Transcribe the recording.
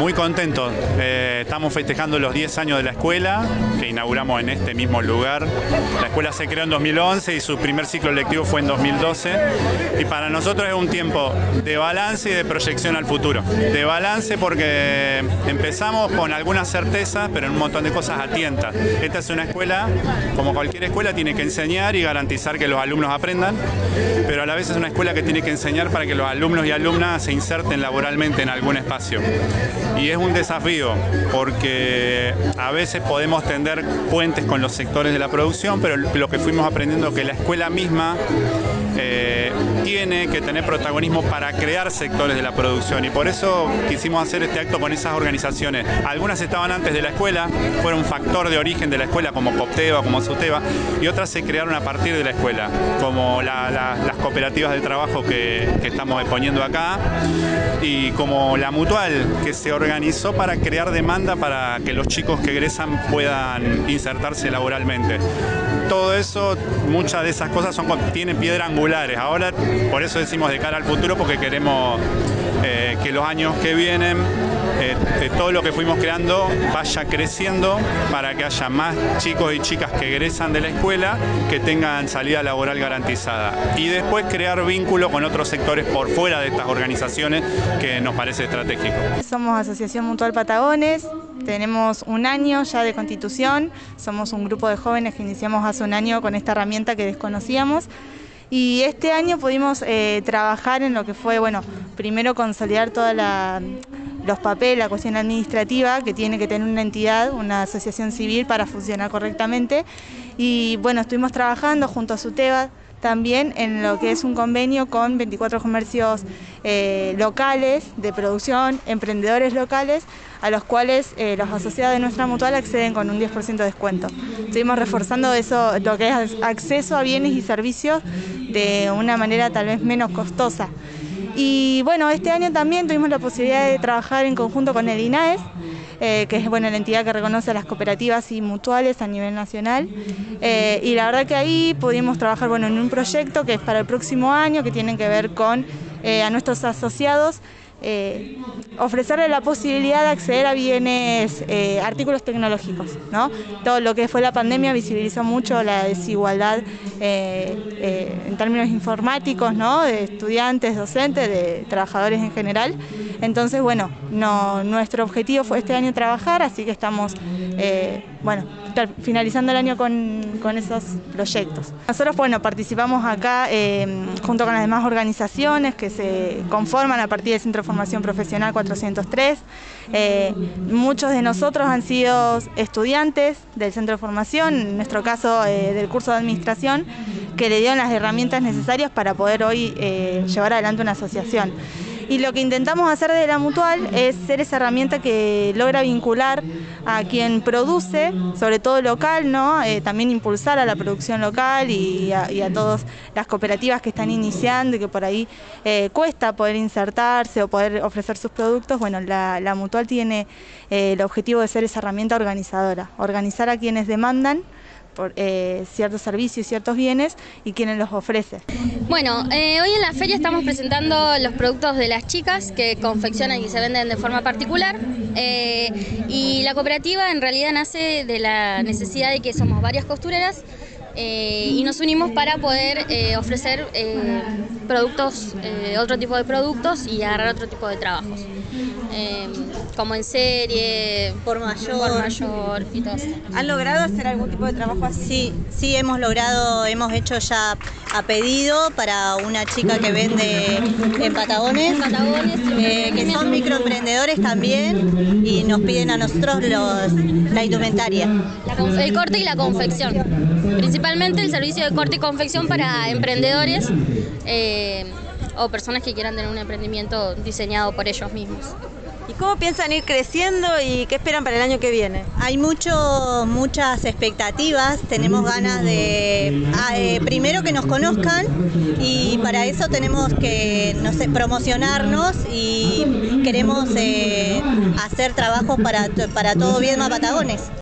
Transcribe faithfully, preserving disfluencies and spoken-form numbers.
muy contentos. Eh, estamos festejando los diez años de la escuela, que inauguramos en este mismo lugar. La escuela se creó en dos mil once y su primer ciclo lectivo fue en dos mil doce. Y para nosotros es un tiempo de balance y de proyección al futuro. De balance porque empezamos con algunas certezas, pero en un montón de cosas a tientas. Esta es una escuela, como cualquier escuela, tiene que enseñar y garantizar que los alumnos aprendan, pero a la vez es una escuela que tiene que enseñar para que los alumnos y alumnas se inserten laboralmente en algún espacio. Y es un desafío porque a veces podemos tender puentes con los sectores de la producción, pero lo que fuimos aprendiendo es que la escuela misma eh, tiene que tener protagonismo para crear sectores de la producción, y por eso quisimos hacer este acto con esas organizaciones. Algunas estaban antes de la escuela, fueron un factor de origen de la escuela, como Copteva, como Suteva, y otras se crearon a partir de la escuela, como la, la, las cooperativas de trabajo que, que estamos exponiendo acá, y como la Mutual, que se organizó para crear demanda para que los chicos que egresan puedan insertarse laboralmente. Todo eso, muchas de esas cosas son, tienen piedras angulares. Ahora, por eso decimos de cara al futuro, porque queremos eh, que los años que vienen, eh, eh, todo lo que fuimos creando vaya creciendo para que haya más chicos y chicas que egresan de la escuela que tengan salida laboral garantizada. Y después crear vínculo con otros sectores por fuera de estas organizaciones, que nos parece estratégico. Somos Asociación Mutual Patagones, tenemos un año ya de constitución, somos un grupo de jóvenes que iniciamos hace un año con esta herramienta que desconocíamos. Y este año pudimos eh, trabajar en lo que fue, bueno, primero consolidar todos los papeles, la cuestión administrativa que tiene que tener una entidad, una asociación civil para funcionar correctamente. Y bueno, estuvimos trabajando junto a Suteva también en lo que es un convenio con veinticuatro comercios eh, locales de producción, emprendedores locales, a los cuales eh, los asociados de nuestra mutual acceden con un diez por ciento de descuento. Estuvimos reforzando eso, lo que es acceso a bienes y servicios de una manera tal vez menos costosa. Y bueno, este año también tuvimos la posibilidad de trabajar en conjunto con el INAES, eh, que es bueno, la entidad que reconoce a las cooperativas y mutuales a nivel nacional. Eh, y la verdad que ahí pudimos trabajar bueno, en un proyecto que es para el próximo año, que tiene que ver con eh, a nuestros asociados, Eh, ofrecerle la posibilidad de acceder a bienes, eh, artículos tecnológicos, ¿no? Todo lo que fue la pandemia visibilizó mucho la desigualdad eh, eh, en términos informáticos, ¿no? De estudiantes, docentes, de trabajadores en general. Entonces, bueno, no, nuestro objetivo fue este año trabajar, así que estamos, eh, bueno, finalizando el año con, con esos proyectos. Nosotros, bueno, participamos acá eh, junto con las demás organizaciones que se conforman a partir del Centro de Formación Profesional cuatrocientos tres. Eh, muchos de nosotros han sido estudiantes del Centro de Formación, en nuestro caso eh, del curso de Administración, que le dieron las herramientas necesarias para poder hoy eh, llevar adelante una asociación. Y lo que intentamos hacer de la Mutual es ser esa herramienta que logra vincular a quien produce, sobre todo local, ¿no? Eh, también impulsar a la producción local y a, y a todas las cooperativas que están iniciando y que por ahí eh, cuesta poder insertarse o poder ofrecer sus productos. Bueno, la, la Mutual tiene eh, el objetivo de ser esa herramienta organizadora, organizar a quienes demandan por eh, ciertos servicios y ciertos bienes y quienes los ofrece. Bueno, eh, hoy en la feria estamos presentando los productos de las chicas que confeccionan y se venden de forma particular, eh, y la cooperativa en realidad nace de la necesidad de que somos varias costureras eh, y nos unimos para poder eh, ofrecer eh, productos, eh, otro tipo de productos y agarrar otro tipo de trabajos. Eh, como en serie, por mayor, por mayor y todo eso. ¿Han logrado hacer algún tipo de trabajo así? Sí, sí hemos logrado, hemos hecho ya a pedido para una chica que vende en Patagones, en Patagones eh, que son microemprendedores también y nos piden a nosotros los, la indumentaria. La, el corte y la confección, principalmente el servicio de corte y confección para emprendedores eh, o personas que quieran tener un emprendimiento diseñado por ellos mismos. ¿Y cómo piensan ir creciendo y qué esperan para el año que viene? Hay mucho, muchas expectativas, tenemos ganas de, eh, primero que nos conozcan, y para eso tenemos que, no sé, promocionarnos y queremos eh, hacer trabajos para, para todo Viedma Patagones.